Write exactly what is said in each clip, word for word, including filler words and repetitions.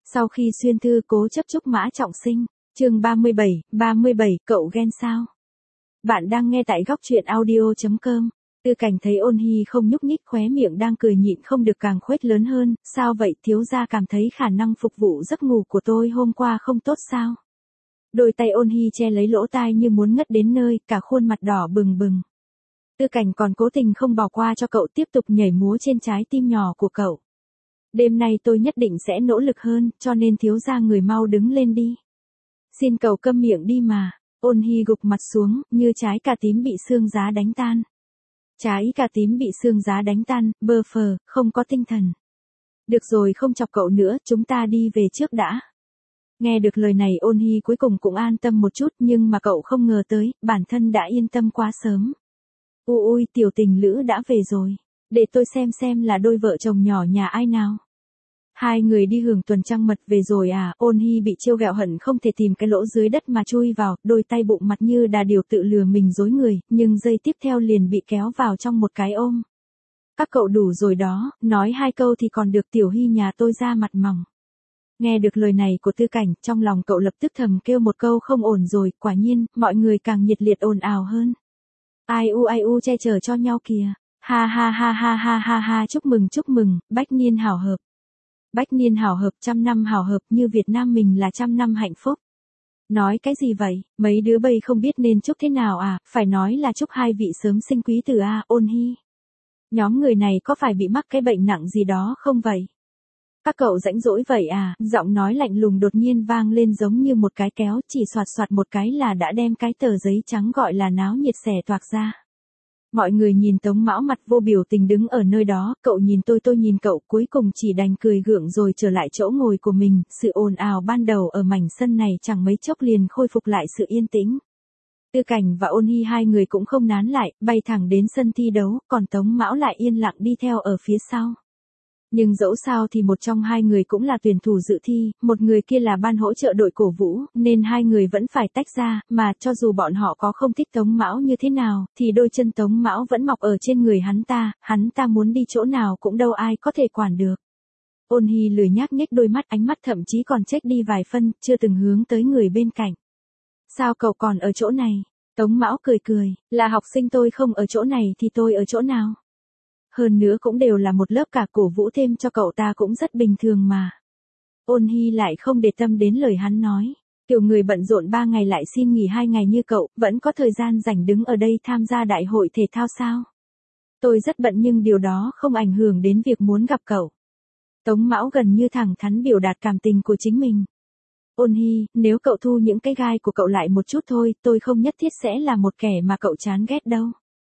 Sau khi xuyên thư cố chấp chúc Mã Trọng Sinh, chương ba mươi bảy, ba mươi bảy, cậu ghen sao? Bạn đang nghe tại góc truyện audio chấm com. Tư Cảnh thấy Ôn Hi không nhúc nhích, khóe miệng đang cười nhịn không được càng khuếch lớn hơn, sao vậy thiếu gia, cảm thấy khả năng phục vụ giấc ngủ của tôi hôm qua không tốt sao? Đôi tay Ôn Hi che lấy lỗ tai như muốn ngất đến nơi, cả khuôn mặt đỏ bừng bừng. Tư Cảnh còn cố tình không bỏ qua cho cậu, tiếp tục nhảy múa trên trái tim nhỏ của cậu. Đêm nay tôi nhất định sẽ nỗ lực hơn, cho nên thiếu gia người mau đứng lên đi. Xin cậu câm miệng đi mà. Ôn Hi gục mặt xuống, như trái cà tím bị sương giá đánh tan. Trái cà tím bị sương giá đánh tan, bơ phờ, không có tinh thần. Được rồi, không chọc cậu nữa, chúng ta đi về trước đã. Nghe được lời này Ôn Hi cuối cùng cũng an tâm một chút, nhưng mà cậu không ngờ tới, bản thân đã yên tâm quá sớm. Ui ui, tiểu tình lữ đã về rồi. Để tôi xem xem là đôi vợ chồng nhỏ nhà ai nào. Hai người đi hưởng tuần trăng mật về rồi à? Ôn Hi bị trêu ghẹo hận không thể tìm cái lỗ dưới đất mà chui vào, đôi tay bụng mặt như đà điểu tự lừa mình dối người, nhưng giây tiếp theo liền bị kéo vào trong một cái ôm. Các cậu đủ rồi đó, nói hai câu thì còn được, tiểu Hi nhà tôi ra mặt mỏng. Nghe được lời này của Tư Cảnh, trong lòng cậu lập tức thầm kêu một câu không ổn rồi, quả nhiên, mọi người càng nhiệt liệt ồn ào hơn. Ai u ai u che chở cho nhau kìa. Ha ha ha ha ha ha ha, chúc mừng chúc mừng, bách niên hảo hợp. Bách niên hảo hợp, trăm năm hảo hợp, như Việt Nam mình là trăm năm hạnh phúc. Nói cái gì vậy, mấy đứa bây không biết nên chúc thế nào à, phải nói là chúc hai vị sớm sinh quý tử a. Ôn Hi. Nhóm người này có phải bị mắc cái bệnh nặng gì đó không vậy? Các cậu rãnh rỗi vậy à? Giọng nói lạnh lùng đột nhiên vang lên giống như một cái kéo, chỉ soạt soạt một cái là đã đem cái tờ giấy trắng gọi là náo nhiệt xẻ toạc ra. Mọi người nhìn Tống Mão mặt vô biểu tình đứng ở nơi đó, cậu nhìn tôi tôi nhìn cậu, cuối cùng chỉ đành cười gượng rồi trở lại chỗ ngồi của mình. Sự ồn ào ban đầu ở mảnh sân này chẳng mấy chốc liền khôi phục lại sự yên tĩnh. Tư Cảnh và Ôn Hi hai người cũng không nán lại, bay thẳng đến sân thi đấu, còn Tống Mão lại yên lặng đi theo ở phía sau. Nhưng dẫu sao thì một trong hai người cũng là tuyển thủ dự thi, một người kia là ban hỗ trợ đội cổ vũ, nên hai người vẫn phải tách ra, mà cho dù bọn họ có không thích Tống Mão như thế nào, thì đôi chân Tống Mão vẫn mọc ở trên người hắn ta, hắn ta muốn đi chỗ nào cũng đâu ai có thể quản được. Ôn Hi lười nhác nhếch đôi mắt, ánh mắt thậm chí còn chếch đi vài phân, chưa từng hướng tới người bên cạnh. Sao cậu còn ở chỗ này? Tống Mão cười cười, là học sinh tôi không ở chỗ này thì tôi ở chỗ nào? Hơn nữa cũng đều là một lớp cả, cổ vũ thêm cho cậu ta cũng rất bình thường mà. Ôn Hi lại không để tâm đến lời hắn nói. Kiểu người bận rộn ba ngày lại xin nghỉ hai ngày như cậu, vẫn có thời gian rảnh đứng ở đây tham gia đại hội thể thao sao? Tôi rất bận nhưng điều đó không ảnh hưởng đến việc muốn gặp cậu. Tống Mão gần như thẳng thắn biểu đạt cảm tình của chính mình. Ôn Hi, nếu cậu thu những cái gai của cậu lại một chút thôi, tôi không nhất thiết sẽ là một kẻ mà cậu chán ghét đâu.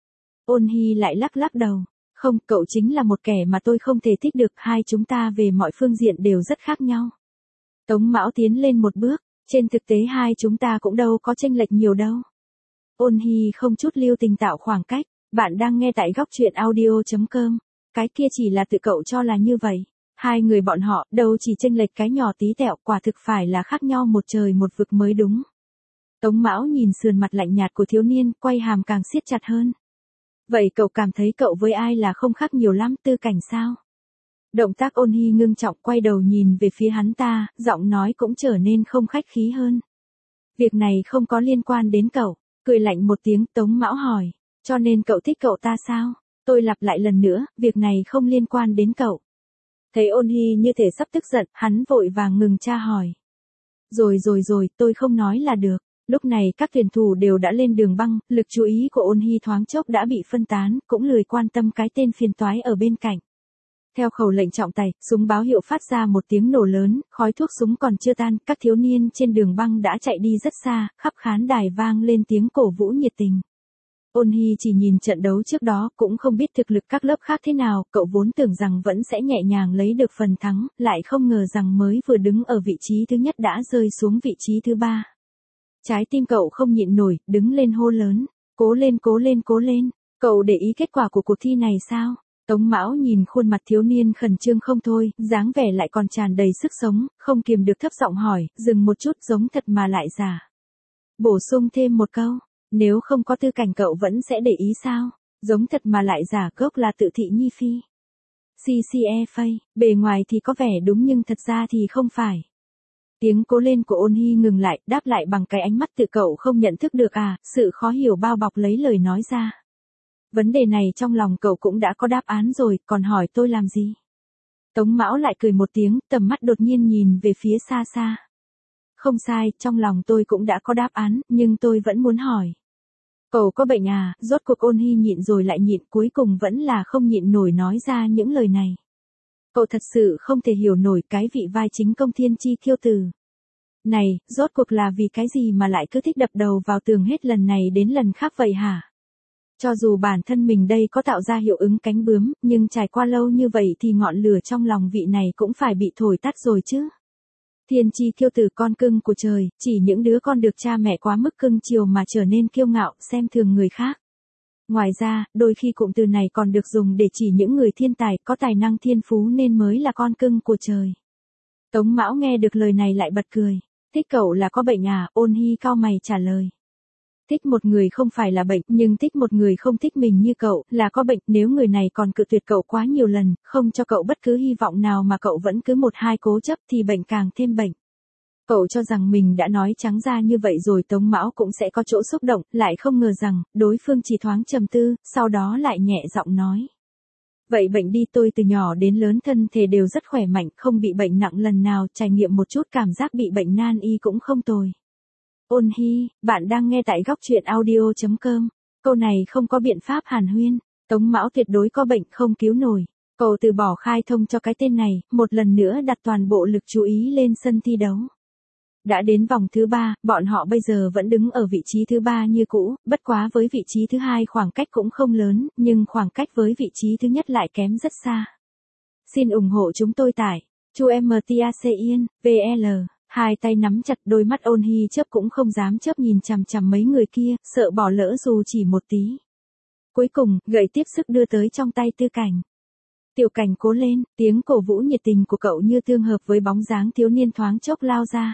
Ôn Hi lại lắc lắc đầu. Không, cậu chính là một kẻ mà tôi không thể thích được, hai chúng ta về mọi phương diện đều rất khác nhau. Tống Mão tiến lên một bước, trên thực tế hai chúng ta cũng đâu có chênh lệch nhiều đâu. Ôn Hi không chút lưu tình tạo khoảng cách, bạn đang nghe tại góc truyện audio chấm com, cái kia chỉ là tự cậu cho là như vậy. Hai người bọn họ đâu chỉ chênh lệch cái nhỏ tí tẹo, quả thực phải là khác nhau một trời một vực mới đúng. Tống Mão nhìn sườn mặt lạnh nhạt của thiếu niên, quay hàm càng siết chặt hơn. Vậy cậu cảm thấy cậu với ai là không khác nhiều lắm, Tư Cảnh sao? Động tác Ôn Hi ngưng trọng quay đầu nhìn về phía hắn ta, giọng nói cũng trở nên không khách khí hơn. Việc này không có liên quan đến cậu, cười lạnh một tiếng. Tống Mão hỏi, cho nên cậu thích cậu ta sao? Tôi lặp lại lần nữa, việc này không liên quan đến cậu. Thấy Ôn Hi như thể sắp tức giận, hắn vội vàng ngừng tra hỏi. Rồi rồi rồi, tôi không nói là được. Lúc này các tuyển thủ đều đã lên đường băng, lực chú ý của Ôn Hi thoáng chốc đã bị phân tán, cũng lười quan tâm cái tên phiền toái ở bên cạnh. Theo khẩu lệnh trọng tài, súng báo hiệu phát ra một tiếng nổ lớn, khói thuốc súng còn chưa tan, các thiếu niên trên đường băng đã chạy đi rất xa, khắp khán đài vang lên tiếng cổ vũ nhiệt tình. Ôn Hi chỉ nhìn trận đấu trước đó, cũng không biết thực lực các lớp khác thế nào, cậu vốn tưởng rằng vẫn sẽ nhẹ nhàng lấy được phần thắng, lại không ngờ rằng mới vừa đứng ở vị trí thứ nhất đã rơi xuống vị trí thứ ba. Trái tim cậu không nhịn nổi, đứng lên hô lớn, cố lên cố lên cố lên, cậu để ý kết quả của cuộc thi này sao? Tống Mão nhìn khuôn mặt thiếu niên khẩn trương không thôi, dáng vẻ lại còn tràn đầy sức sống, không kiềm được thấp giọng hỏi, dừng một chút, giống thật mà lại giả. Bổ sung thêm một câu, nếu không có Tư Cảnh cậu vẫn sẽ để ý sao? Giống thật mà lại giả gốc là Tự Thị Nhi Phi. xê xê e Phây, bề ngoài thì có vẻ đúng nhưng thật ra thì không phải. Tiếng cố lên của Ôn Hy ngừng lại, đáp lại bằng cái ánh mắt tự cậu không nhận thức được à, sự khó hiểu bao bọc lấy lời nói ra. Vấn đề này trong lòng cậu cũng đã có đáp án rồi, còn hỏi tôi làm gì? Tống Mão lại cười một tiếng, tầm mắt đột nhiên nhìn về phía xa xa. Không sai, trong lòng tôi cũng đã có đáp án, nhưng tôi vẫn muốn hỏi. Cậu có bệnh à? Rốt cuộc Ôn Hy nhịn rồi lại nhịn, cuối cùng vẫn là không nhịn nổi nói ra những lời này. Cậu thật sự không thể hiểu nổi cái vị vai chính công thiên chi kiêu tử. Này, rốt cuộc là vì cái gì mà lại cứ thích đập đầu vào tường hết lần này đến lần khác vậy hả? Cho dù bản thân mình đây có tạo ra hiệu ứng cánh bướm, nhưng trải qua lâu như vậy thì ngọn lửa trong lòng vị này cũng phải bị thổi tắt rồi chứ. Thiên chi kiêu tử, con cưng của trời, chỉ những đứa con được cha mẹ quá mức cưng chiều mà trở nên kiêu ngạo, xem thường người khác. Ngoài ra, đôi khi cụm từ này còn được dùng để chỉ những người thiên tài, có tài năng thiên phú nên mới là con cưng của trời. Tống Mão nghe được lời này lại bật cười. Thích cậu là có bệnh à? Ôn Hy cau mày trả lời. Thích một người không phải là bệnh, nhưng thích một người không thích mình như cậu, là có bệnh. Nếu người này còn cự tuyệt cậu quá nhiều lần, không cho cậu bất cứ hy vọng nào mà cậu vẫn cứ một hai cố chấp thì bệnh càng thêm bệnh. Cậu cho rằng mình đã nói trắng ra như vậy rồi Tống Mão cũng sẽ có chỗ xúc động, lại không ngờ rằng, đối phương chỉ thoáng trầm tư, sau đó lại nhẹ giọng nói. Vậy bệnh đi, tôi từ nhỏ đến lớn thân thể đều rất khỏe mạnh, không bị bệnh nặng lần nào, trải nghiệm một chút cảm giác bị bệnh nan y cũng không tồi. Ôn Hy, bạn đang nghe tại góc truyện audio chấm com. Câu này không có biện pháp hàn huyên. Tống Mão tuyệt đối có bệnh không cứu nổi. Cậu từ bỏ khai thông cho cái tên này, một lần nữa đặt toàn bộ lực chú ý lên sân thi đấu. Đã đến vòng thứ ba, bọn họ bây giờ vẫn đứng ở vị trí thứ ba như cũ, bất quá với vị trí thứ hai khoảng cách cũng không lớn, nhưng khoảng cách với vị trí thứ nhất lại kém rất xa. Xin ủng hộ chúng tôi tại chu em tê a xê yên, vê lờ. Hai tay nắm chặt, đôi mắt Ôn Hy chớp cũng không dám chớp nhìn chằm chằm mấy người kia, sợ bỏ lỡ dù chỉ một tí. Cuối cùng, gậy tiếp sức đưa tới trong tay Tư Cảnh. Tiểu Cảnh cố lên, tiếng cổ vũ nhiệt tình của cậu như tương hợp với bóng dáng thiếu niên thoáng chốc lao ra.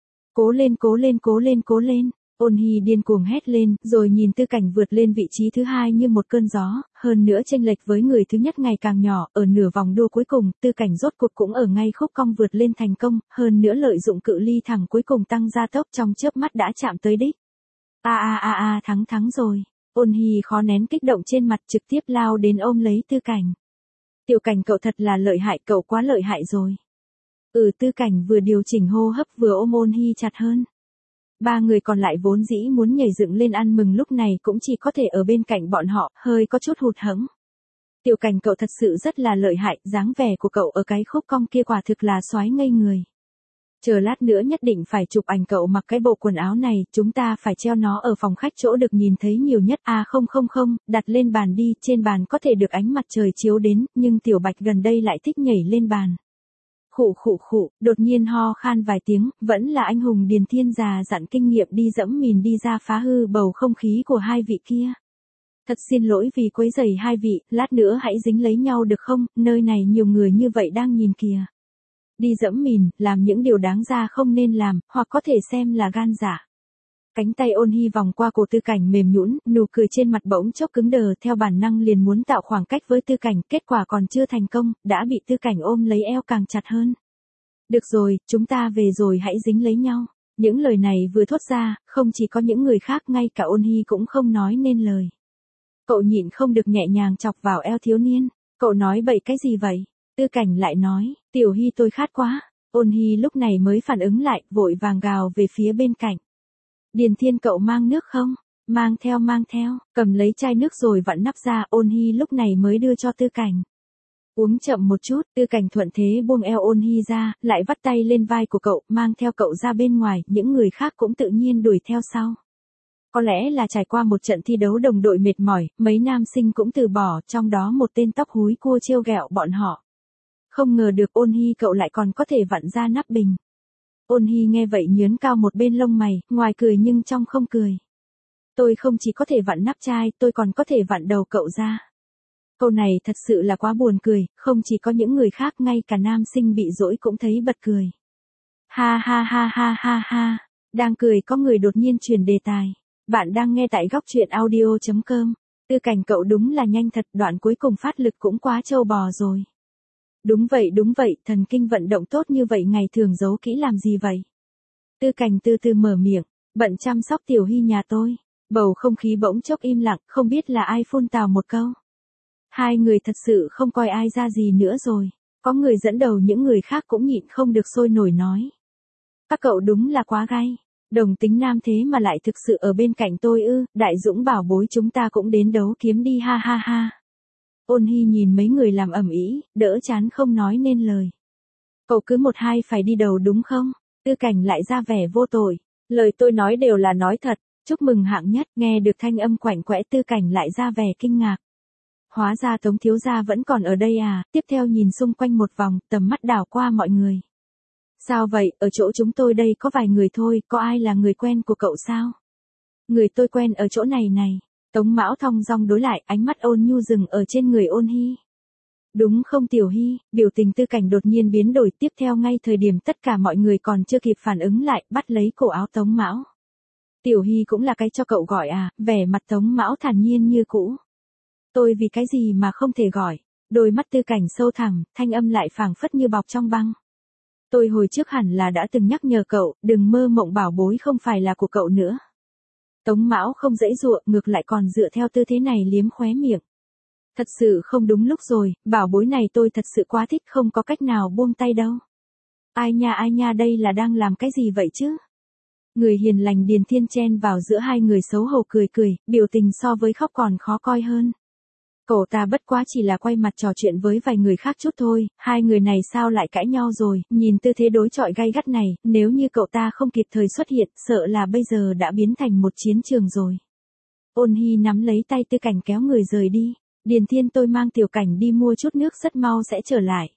Cố lên cố lên cố lên cố lên, Ôn Hy điên cuồng hét lên, rồi nhìn Tư Cảnh vượt lên vị trí thứ hai như một cơn gió, hơn nữa chênh lệch với người thứ nhất ngày càng nhỏ, ở nửa vòng đua cuối cùng, Tư Cảnh rốt cuộc cũng ở ngay khúc cong vượt lên thành công, hơn nữa lợi dụng cự ly thẳng cuối cùng tăng gia tốc trong chớp mắt đã chạm tới đích. A a a a thắng thắng rồi. Ôn Hy khó nén kích động trên mặt, trực tiếp lao đến ôm lấy Tư Cảnh. Tiểu Cảnh cậu thật là lợi hại, cậu quá lợi hại rồi. Ừ, Tư Cảnh vừa điều chỉnh hô hấp vừa ôm Ôn Hy chặt hơn. Ba người còn lại vốn dĩ muốn nhảy dựng lên ăn mừng lúc này cũng chỉ có thể ở bên cạnh bọn họ, hơi có chút hụt hẫng. Tiểu Cảnh cậu thật sự rất là lợi hại, dáng vẻ của cậu ở cái khúc cong kia quả thực là soái ngây người. Chờ lát nữa nhất định phải chụp ảnh cậu mặc cái bộ quần áo này, chúng ta phải treo nó ở phòng khách chỗ được nhìn thấy nhiều nhất. À không không không, đặt lên bàn đi, trên bàn có thể được ánh mặt trời chiếu đến, nhưng Tiểu Bạch gần đây lại thích nhảy lên bàn. Khụ khụ khụ, đột nhiên ho khan vài tiếng, vẫn là anh hùng Điền Thiên già dặn kinh nghiệm đi dẫm mìn đi ra phá hư bầu không khí của hai vị kia. Thật xin lỗi vì quấy rầy hai vị, lát nữa hãy dính lấy nhau được không, nơi này nhiều người như vậy đang nhìn kìa. Đi dẫm mìn, làm những điều đáng ra không nên làm, hoặc có thể xem là gan dạ. Cánh tay Ôn Hy vòng qua cổ Tư Cảnh mềm nhũn, nụ cười trên mặt bỗng chốc cứng đờ, theo bản năng liền muốn tạo khoảng cách với Tư Cảnh, kết quả còn chưa thành công, đã bị Tư Cảnh ôm lấy eo càng chặt hơn. Được rồi, chúng ta về rồi hãy dính lấy nhau. Những lời này vừa thốt ra, không chỉ có những người khác, ngay cả Ôn Hy cũng không nói nên lời. Cậu nhịn không được nhẹ nhàng chọc vào eo thiếu niên. Cậu nói bậy cái gì vậy? Tư Cảnh lại nói, Tiểu Hy tôi khát quá. Ôn Hy lúc này mới phản ứng lại, vội vàng gào về phía bên cạnh. Điền Thiên cậu mang nước không? Mang theo mang theo, cầm lấy chai nước rồi vặn nắp ra, Ôn Hy lúc này mới đưa cho Tư Cảnh. Uống chậm một chút, Tư Cảnh thuận thế buông eo Ôn Hy ra, lại vắt tay lên vai của cậu, mang theo cậu ra bên ngoài, những người khác cũng tự nhiên đuổi theo sau. Có lẽ là trải qua một trận thi đấu đồng đội mệt mỏi, mấy nam sinh cũng từ bỏ, trong đó một tên tóc húi cua trêu ghẹo bọn họ. Không ngờ được Ôn Hy cậu lại còn có thể vặn ra nắp bình. Ôn Hy nghe vậy nhớn cao một bên lông mày, ngoài cười nhưng trong không cười. Tôi không chỉ có thể vặn nắp chai, tôi còn có thể vặn đầu cậu ra. Câu này thật sự là quá buồn cười, không chỉ có những người khác, ngay cả nam sinh bị dỗi cũng thấy bật cười. Ha ha ha ha ha ha, đang cười có người đột nhiên chuyển đề tài. Bạn đang nghe tại góc truyện audio chấm com. Tư Cảnh cậu đúng là nhanh thật, đoạn cuối cùng phát lực cũng quá trâu bò rồi. Đúng vậy đúng vậy, thần kinh vận động tốt như vậy ngày thường giấu kỹ làm gì vậy? Tư Cảnh từ từ mở miệng, bận chăm sóc Tiểu Hy nhà tôi. Bầu không khí bỗng chốc im lặng, không biết là ai phun tào một câu. Hai người thật sự không coi ai ra gì nữa rồi. Có người dẫn đầu, những người khác cũng nhịn không được sôi nổi nói. Các cậu đúng là quá gay. Đồng tính nam thế mà lại thực sự ở bên cạnh tôi ư? Đại Dũng bảo bối chúng ta cũng đến đấu kiếm đi ha ha ha. Ôn Hy nhìn mấy người làm ầm ĩ, đỡ chán không nói nên lời. Cậu cứ một hai phải đi đầu đúng không? Tư Cảnh lại ra vẻ vô tội. Lời tôi nói đều là nói thật. Chúc mừng hạng nhất. Nghe được thanh âm quạnh quẽ, Tư Cảnh lại ra vẻ kinh ngạc. Hóa ra Tống thiếu gia vẫn còn ở đây à? Tiếp theo nhìn xung quanh một vòng, tầm mắt đảo qua mọi người. Sao vậy, ở chỗ chúng tôi đây có vài người thôi, có ai là người quen của cậu sao? Người tôi quen ở chỗ này này. Tống Mão thong dong đối lại, ánh mắt ôn nhu dừng ở trên người Ôn Hy. Đúng không Tiểu Hy? Biểu tình Tư Cảnh đột nhiên biến đổi, tiếp theo ngay thời điểm tất cả mọi người còn chưa kịp phản ứng lại, bắt lấy cổ áo Tống Mão. Tiểu Hy cũng là cái cho cậu gọi à? Vẻ mặt Tống Mão thản nhiên như cũ. Tôi vì cái gì mà không thể gọi? Đôi mắt Tư Cảnh sâu thẳm, thanh âm lại phảng phất như bọc trong băng. Tôi hồi trước hẳn là đã từng nhắc nhở cậu, đừng mơ mộng bảo bối không phải là của cậu nữa. Tống Mão không dãy dụa, ngược lại còn dựa theo tư thế này liếm khóe miệng. Thật sự không đúng lúc rồi, bảo bối này tôi thật sự quá thích, không có cách nào buông tay đâu. Ai nha ai nha, đây là đang làm cái gì vậy chứ? Người hiền lành Điền Thiên chen vào giữa hai người xấu hổ cười cười, biểu tình so với khóc còn khó coi hơn. Cậu ta bất quá chỉ là quay mặt trò chuyện với vài người khác chút thôi, hai người này sao lại cãi nhau rồi, nhìn tư thế đối chọi gay gắt này, nếu như cậu ta không kịp thời xuất hiện, sợ là bây giờ đã biến thành một chiến trường rồi. Ôn Hy nắm lấy tay Tư Cảnh kéo người rời đi. Điền Thiên, tôi mang Tiểu Cảnh đi mua chút nước, rất mau sẽ trở lại.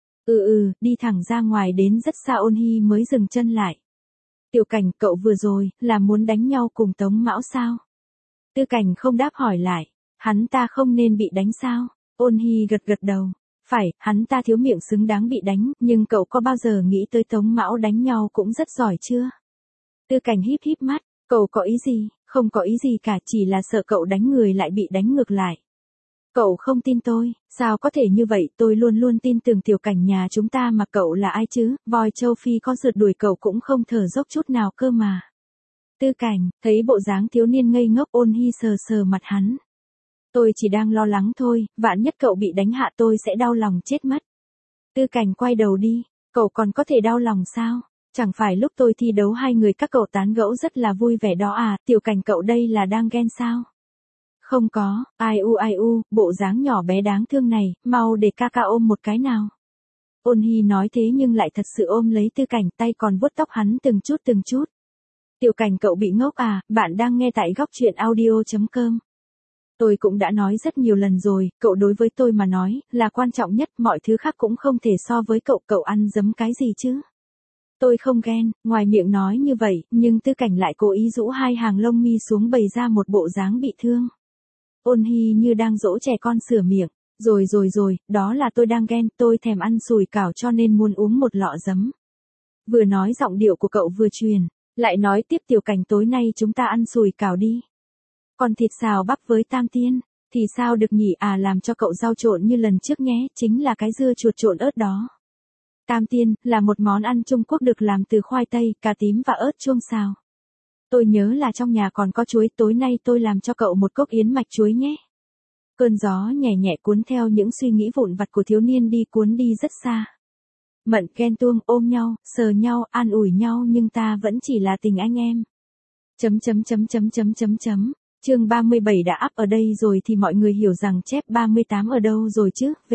Ừ ừ, đi thẳng ra ngoài đến rất xa. Ôn Hy mới dừng chân lại. Tiểu Cảnh, cậu vừa rồi, là muốn đánh nhau cùng Tống Mão sao? Tư Cảnh không đáp hỏi lại. Hắn ta không nên bị đánh sao? Ôn Hy gật gật đầu. Phải, hắn ta thiếu miệng xứng đáng bị đánh, nhưng cậu có bao giờ nghĩ tới Tống Mão đánh nhau cũng rất giỏi chưa? Tư Cảnh híp híp mắt, cậu có ý gì? Không có ý gì cả, chỉ là sợ cậu đánh người lại bị đánh ngược lại. Cậu không tin tôi, sao có thể như vậy, tôi luôn luôn tin tưởng Tiểu Cảnh nhà chúng ta mà. Cậu là ai chứ, voi châu Phi có rượt đuổi cậu cũng không thở dốc chút nào cơ mà. Tư Cảnh, thấy bộ dáng thiếu niên ngây ngốc, Ôn Hy sờ sờ mặt hắn. Tôi chỉ đang lo lắng thôi, vạn nhất cậu bị đánh hạ tôi sẽ đau lòng chết mất. Tư Cảnh quay đầu đi, cậu còn có thể đau lòng sao? Chẳng phải lúc tôi thi đấu hai người các cậu tán gẫu rất là vui vẻ đó à? Tiểu Cảnh cậu đây là đang ghen sao? Không có, ai u ai u, bộ dáng nhỏ bé đáng thương này, mau để ca ca ôm một cái nào. Ôn Hy nói thế nhưng lại thật sự ôm lấy Tư Cảnh, tay còn vuốt tóc hắn từng chút từng chút. Tiểu Cảnh cậu bị ngốc à? Bạn đang nghe tại góc truyện audio chấm com. Tôi cũng đã nói rất nhiều lần rồi, cậu đối với tôi mà nói, là quan trọng nhất, mọi thứ khác cũng không thể so với cậu, cậu ăn dấm cái gì chứ? Tôi không ghen, ngoài miệng nói như vậy, nhưng Tư Cảnh lại cố ý rũ hai hàng lông mi xuống bày ra một bộ dáng bị thương. Ôn Hy như đang dỗ trẻ con sửa miệng, rồi rồi rồi, đó là tôi đang ghen, tôi thèm ăn sủi cảo cho nên muốn uống một lọ giấm. Vừa nói giọng điệu của cậu vừa truyền, lại nói tiếp, Tiểu Cảnh tối nay chúng ta ăn sủi cảo đi. Còn thịt xào bắp với tam tiên, thì sao được nhỉ? À, làm cho cậu rau trộn như lần trước nhé, chính là cái dưa chuột trộn ớt đó. Tam tiên, là một món ăn Trung Quốc được làm từ khoai tây, cà tím và ớt chuông xào. Tôi nhớ là trong nhà còn có chuối, tối nay tôi làm cho cậu một cốc yến mạch chuối nhé. Cơn gió nhẹ nhẹ cuốn theo những suy nghĩ vụn vặt của thiếu niên đi cuốn đi rất xa. Mận ghen tuông, ôm nhau, sờ nhau, an ủi nhau, nhưng ta vẫn chỉ là tình anh em. Chấm chấm chấm chấm chấm chấm chấm. Chương ba mươi bảy đã up ở đây rồi thì mọi người hiểu rằng chép ba mươi tám ở đâu rồi chứ, v.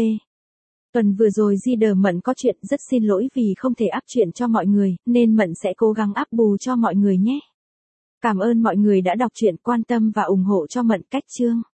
Tuần vừa rồi Leader Mận có chuyện, rất xin lỗi vì không thể up chuyện cho mọi người, nên Mận sẽ cố gắng up bù cho mọi người nhé. Cảm ơn mọi người đã đọc truyện, quan tâm và ủng hộ cho Mận cách chương.